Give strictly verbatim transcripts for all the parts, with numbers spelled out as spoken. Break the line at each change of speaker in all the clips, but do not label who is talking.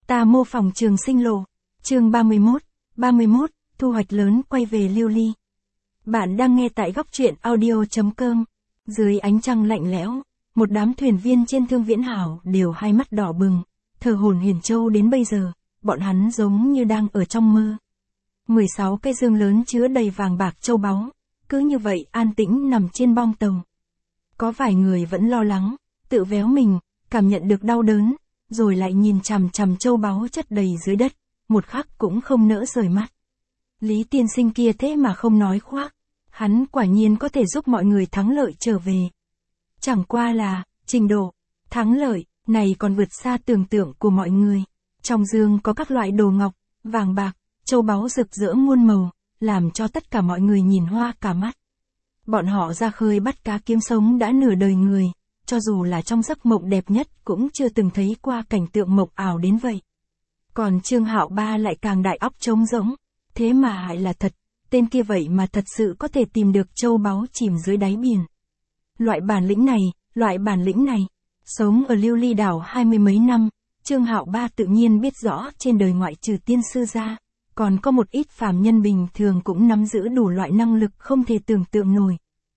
Ta mô phỏng trường sinh lộ. Chương ba mươi mốt, ba mươi mốt, thu hoạch lớn quay về Lưu Ly. Bạn đang nghe tại góc truyện audio chấm com. Dưới ánh trăng lạnh lẽo, một đám thuyền viên trên Thương Viễn Hảo đều hai mắt đỏ bừng, thờ hổn hển trâu đến bây giờ, bọn hắn giống như đang ở trong mơ. mười sáu cái dương lớn chứa đầy vàng bạc châu báu, cứ như vậy an tĩnh nằm trên bong tàu. Có vài người vẫn lo lắng, tự véo mình, cảm nhận được đau đớn, rồi lại nhìn chằm chằm châu báu chất đầy dưới đất, một khắc cũng không nỡ rời mắt. Lý tiên sinh kia thế mà không nói khoác, hắn quả nhiên có thể giúp mọi người thắng lợi trở về. Chẳng qua là, trình độ, thắng lợi, này còn vượt xa tưởng tượng của mọi người. Trong dương có các loại đồ ngọc, vàng bạc, châu báu rực rỡ muôn màu, làm cho tất cả mọi người nhìn hoa cả mắt. Bọn họ ra khơi bắt cá kiếm sống đã nửa đời người, cho dù là trong giấc mộng đẹp nhất cũng chưa từng thấy qua cảnh tượng mộng ảo đến vậy. Còn Trương Hạo Ba lại càng đại óc trống rỗng, thế mà hại là thật, tên kia vậy mà thật sự có thể tìm được châu báu chìm dưới đáy biển. Loại bản lĩnh này, loại bản lĩnh này, sống ở Lưu Ly đảo hai mươi mấy năm, Trương Hạo Ba tự nhiên biết rõ trên đời ngoại trừ tiên sư ra, còn có một ít phàm nhân bình thường cũng nắm giữ đủ loại năng lực không thể tưởng tượng nổi.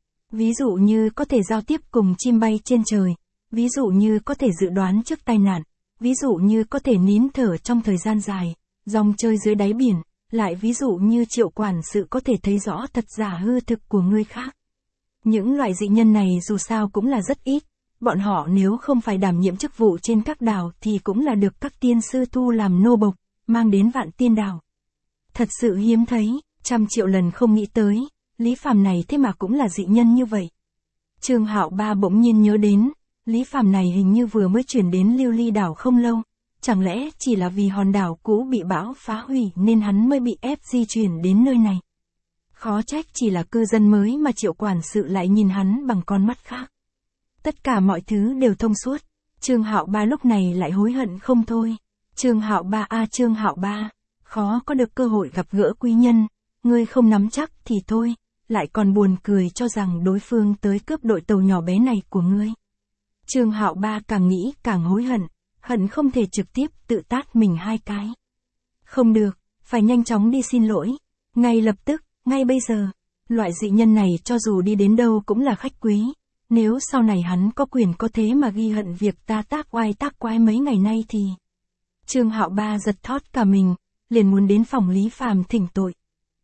Ví dụ như có thể giao tiếp cùng chim bay trên trời, ví dụ như có thể dự đoán trước tai nạn, ví dụ như có thể nín thở trong thời gian dài, dòng chơi dưới đáy biển, lại ví dụ như Triệu quản sự có thể thấy rõ thật giả hư thực của người khác. Những loại dị nhân này dù sao cũng là rất ít, bọn họ nếu không phải đảm nhiệm chức vụ trên các đảo thì cũng là được các tiên sư thu làm nô bộc, mang đến Vạn Tiên đảo. Thật sự hiếm thấy, trăm triệu lần không nghĩ tới, Lý Phàm này thế mà cũng là dị nhân như vậy. Trương Hạo Ba bỗng nhiên nhớ đến, Lý Phàm này hình như vừa mới chuyển đến Lưu Ly đảo không lâu, chẳng lẽ chỉ là vì hòn đảo cũ bị bão phá hủy nên hắn mới bị ép di chuyển đến nơi này. Khó trách chỉ là cư dân mới mà Triệu quản sự lại nhìn hắn bằng con mắt khác. Tất cả mọi thứ đều thông suốt, Trương Hạo Ba lúc này lại hối hận không thôi. Trương Hạo Ba a à, Trương Hạo Ba, khó có được cơ hội gặp gỡ quý nhân, ngươi không nắm chắc thì thôi, lại còn buồn cười cho rằng đối phương tới cướp đội tàu nhỏ bé này của ngươi. Trương Hạo Ba càng nghĩ càng hối hận, hận không thể trực tiếp tự tát mình hai cái. Không được, phải nhanh chóng đi xin lỗi, ngay lập tức, ngay bây giờ. Loại dị nhân này cho dù đi đến đâu cũng là khách quý, nếu sau này hắn có quyền có thế mà ghi hận việc ta tác oai tác quái mấy ngày nay thì... Trương Hạo Ba giật thót cả mình, liền muốn đến phòng Lý Phàm thỉnh tội.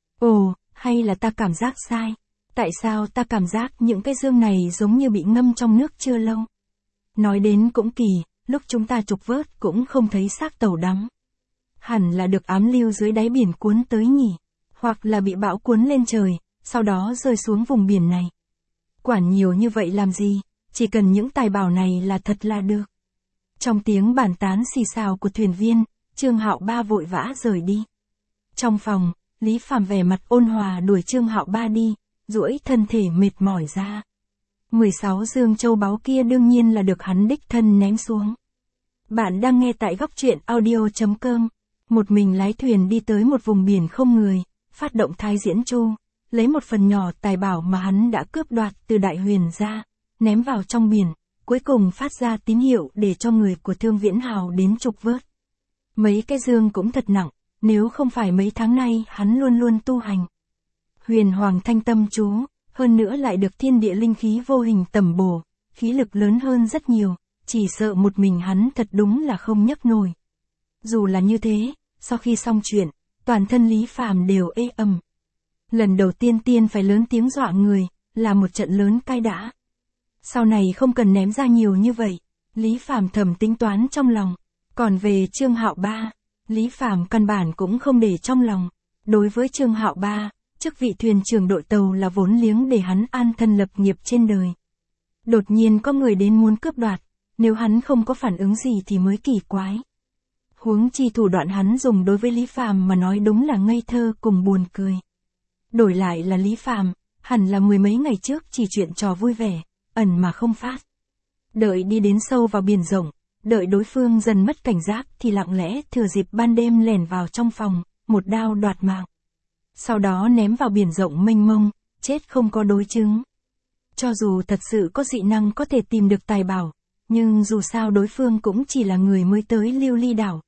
Ồ, hay là ta cảm giác sai? Tại sao ta cảm giác những cái dương này giống như bị ngâm trong nước chưa lâu? Nói đến cũng kỳ, lúc chúng ta trục vớt cũng không thấy xác tàu đắm. Hẳn là được ám lưu dưới đáy biển cuốn tới nhỉ, hoặc là bị bão cuốn lên trời, sau đó rơi xuống vùng biển này. Quản nhiều như vậy làm gì, chỉ cần những tài bảo này là thật là được. Trong tiếng bàn tán xì xào của thuyền viên, Trương Hạo Ba vội vã rời đi. Trong phòng, Lý Phàm vẻ mặt ôn hòa đuổi Trương Hạo Ba đi, duỗi thân thể mệt mỏi ra. mười sáu dương châu báu kia đương nhiên là được hắn đích thân ném xuống. Bạn đang nghe tại góc truyện audio chấm com. Một mình lái thuyền đi tới một vùng biển không người, phát động thái diễn chu, lấy một phần nhỏ tài bảo mà hắn đã cướp đoạt từ Đại Huyền ra, ném vào trong biển, cuối cùng phát ra tín hiệu để cho người của Thương Viễn Hào đến trục vớt. Mấy cái dương cũng thật nặng, nếu không phải mấy tháng nay hắn luôn luôn tu hành. Huyền Hoàng Thanh Tâm chú, hơn nữa lại được thiên địa linh khí vô hình tẩm bổ, khí lực lớn hơn rất nhiều, chỉ sợ một mình hắn thật đúng là không nhấc nổi. Dù là như thế, sau khi xong chuyện, toàn thân Lý Phàm đều ê ầm. Lần đầu tiên tiên phải lớn tiếng dọa người, là một trận lớn cai đã. Sau này không cần ném ra nhiều như vậy, Lý Phàm thầm tính toán trong lòng. Còn về Trương Hạo Ba, Lý Phàm căn bản cũng không để trong lòng. Đối với Trương Hạo Ba, chức vị thuyền trưởng đội tàu là vốn liếng để hắn an thân lập nghiệp trên đời. Đột nhiên có người đến muốn cướp đoạt, nếu hắn không có phản ứng gì thì mới kỳ quái. Huống chi thủ đoạn hắn dùng đối với Lý Phàm mà nói đúng là ngây thơ cùng buồn cười. Đổi lại là Lý Phàm, hẳn là mười mấy ngày trước chỉ chuyện trò vui vẻ, ẩn mà không phát. Đợi đi đến sâu vào biển rộng, đợi đối phương dần mất cảnh giác thì lặng lẽ thừa dịp ban đêm lẻn vào trong phòng, một đao đoạt mạng. Sau đó ném vào biển rộng mênh mông, chết không có đối chứng. Cho dù thật sự có dị năng có thể tìm được tài bảo, nhưng dù sao đối phương cũng chỉ là người mới tới Lưu Ly đảo,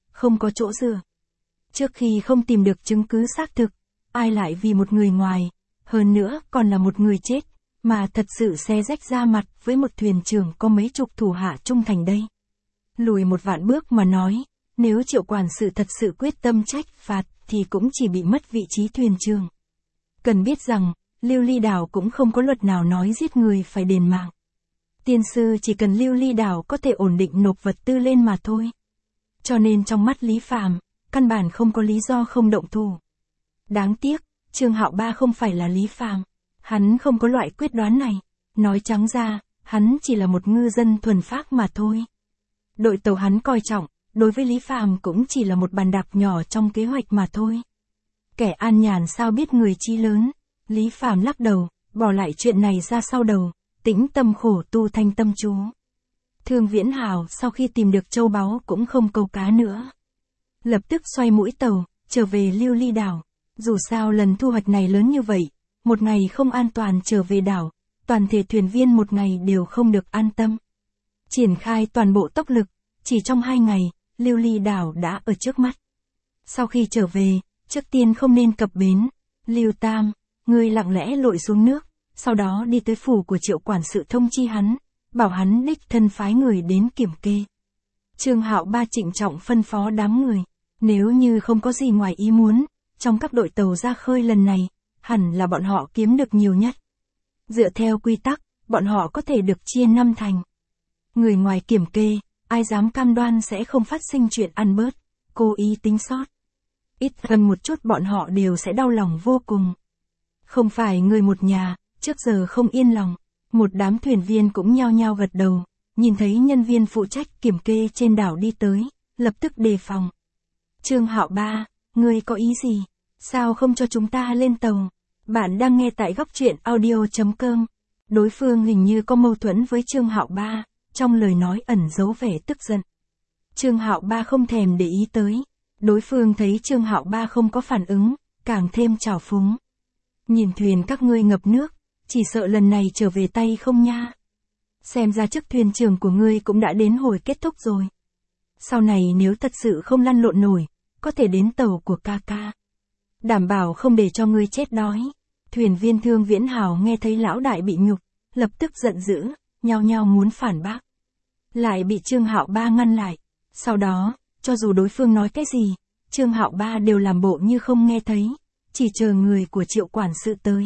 không có chỗ dựa. Trước khi không tìm được chứng cứ xác thực, ai lại vì một người ngoài, hơn nữa còn là một người chết, mà thật sự xé rách da mặt với một thuyền trưởng có mấy chục thủ hạ trung thành đây. Lùi một vạn bước mà nói, nếu Triệu quản sự thật sự quyết tâm trách phạt thì cũng chỉ bị mất vị trí thuyền trưởng. Cần biết rằng, Lưu Ly Đảo cũng không có luật nào nói giết người phải đền mạng. Tiên sư chỉ cần Lưu Ly Đảo có thể ổn định nộp vật tư lên mà thôi. Cho nên trong mắt Lý Phàm, căn bản không có lý do không động thủ. Đáng tiếc, Trương Hạo Ba không phải là Lý Phàm, hắn không có loại quyết đoán này. Nói trắng ra, hắn chỉ là một ngư dân thuần phác mà thôi. Đội tàu hắn coi trọng, đối với Lý Phàm cũng chỉ là một bàn đạp nhỏ trong kế hoạch mà thôi. Kẻ an nhàn sao biết người chi lớn. Lý Phàm lắc đầu, bỏ lại chuyện này ra sau đầu, tĩnh tâm khổ tu thanh tâm chú. Thương Viễn Hào sau khi tìm được châu báu cũng không câu cá nữa. Lập tức xoay mũi tàu, trở về Lưu Ly Đảo. Dù sao lần thu hoạch này lớn như vậy, một ngày không an toàn trở về đảo, toàn thể thuyền viên một ngày đều không được an tâm. Triển khai toàn bộ tốc lực, chỉ trong hai ngày, Lưu Ly Đảo đã ở trước mắt. Sau khi trở về, trước tiên không nên cập bến. Lưu Tam, ngươi lặng lẽ lội xuống nước, sau đó đi tới phủ của Triệu quản sự thông chi hắn, bảo hắn đích thân phái người đến kiểm kê. Trương Hạo Ba trịnh trọng phân phó đám người, nếu như không có gì ngoài ý muốn, trong các đội tàu ra khơi lần này, hẳn là bọn họ kiếm được nhiều nhất. Dựa theo quy tắc, bọn họ có thể được chia năm thành. Người ngoài kiểm kê, ai dám cam đoan sẽ không phát sinh chuyện ăn bớt, cố ý tính sót. Ít gần một chút bọn họ đều sẽ đau lòng vô cùng. Không phải người một nhà, trước giờ không yên lòng, một đám thuyền viên cũng nhao nhao gật đầu, nhìn thấy nhân viên phụ trách kiểm kê trên đảo đi tới, lập tức đề phòng. Trương Hạo Ba, ngươi có ý gì? Sao không cho chúng ta lên tàu? Bạn đang nghe tại góc truyện audio chấm com. Đối phương hình như có mâu thuẫn với Trương Hạo Ba, trong lời nói ẩn giấu vẻ tức giận. Trương Hạo Ba không thèm để ý tới. Đối phương thấy Trương Hạo Ba không có phản ứng, càng thêm trào phúng. Nhìn thuyền các ngươi ngập nước, chỉ sợ lần này trở về tay không nha. Xem ra chức thuyền trưởng của ngươi cũng đã đến hồi kết thúc rồi. Sau này nếu thật sự không lăn lộn nổi, có thể đến tàu của ca ca. Đảm bảo không để cho ngươi chết đói. Thuyền viên Thương Viễn Hào nghe thấy lão đại bị nhục, lập tức giận dữ, nhao nhao muốn phản bác. Lại bị Trương Hạo Ba ngăn lại. Sau đó, cho dù đối phương nói cái gì, Trương Hạo Ba đều làm bộ như không nghe thấy, chỉ chờ người của Triệu quản sự tới.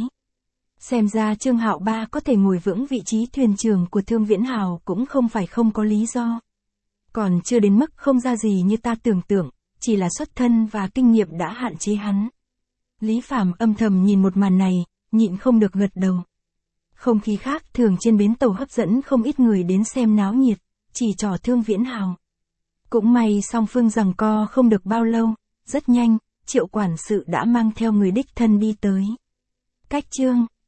Xem ra Trương Hạo Ba có thể ngồi vững vị trí thuyền trưởng của Thương Viễn Hào cũng không phải không có lý do. Còn chưa đến mức không ra gì như ta tưởng tượng, chỉ là xuất thân và kinh nghiệm đã hạn chế hắn. Lý Phàm âm thầm nhìn một màn này, nhịn không được gật đầu. Không khí khác thường trên bến tàu hấp dẫn không ít người đến xem náo nhiệt, chỉ trò Thương Viễn Hào. Cũng may song phương giằng co không được bao lâu, rất nhanh, Triệu quản sự đã mang theo người đích thân đi tới. Cách chương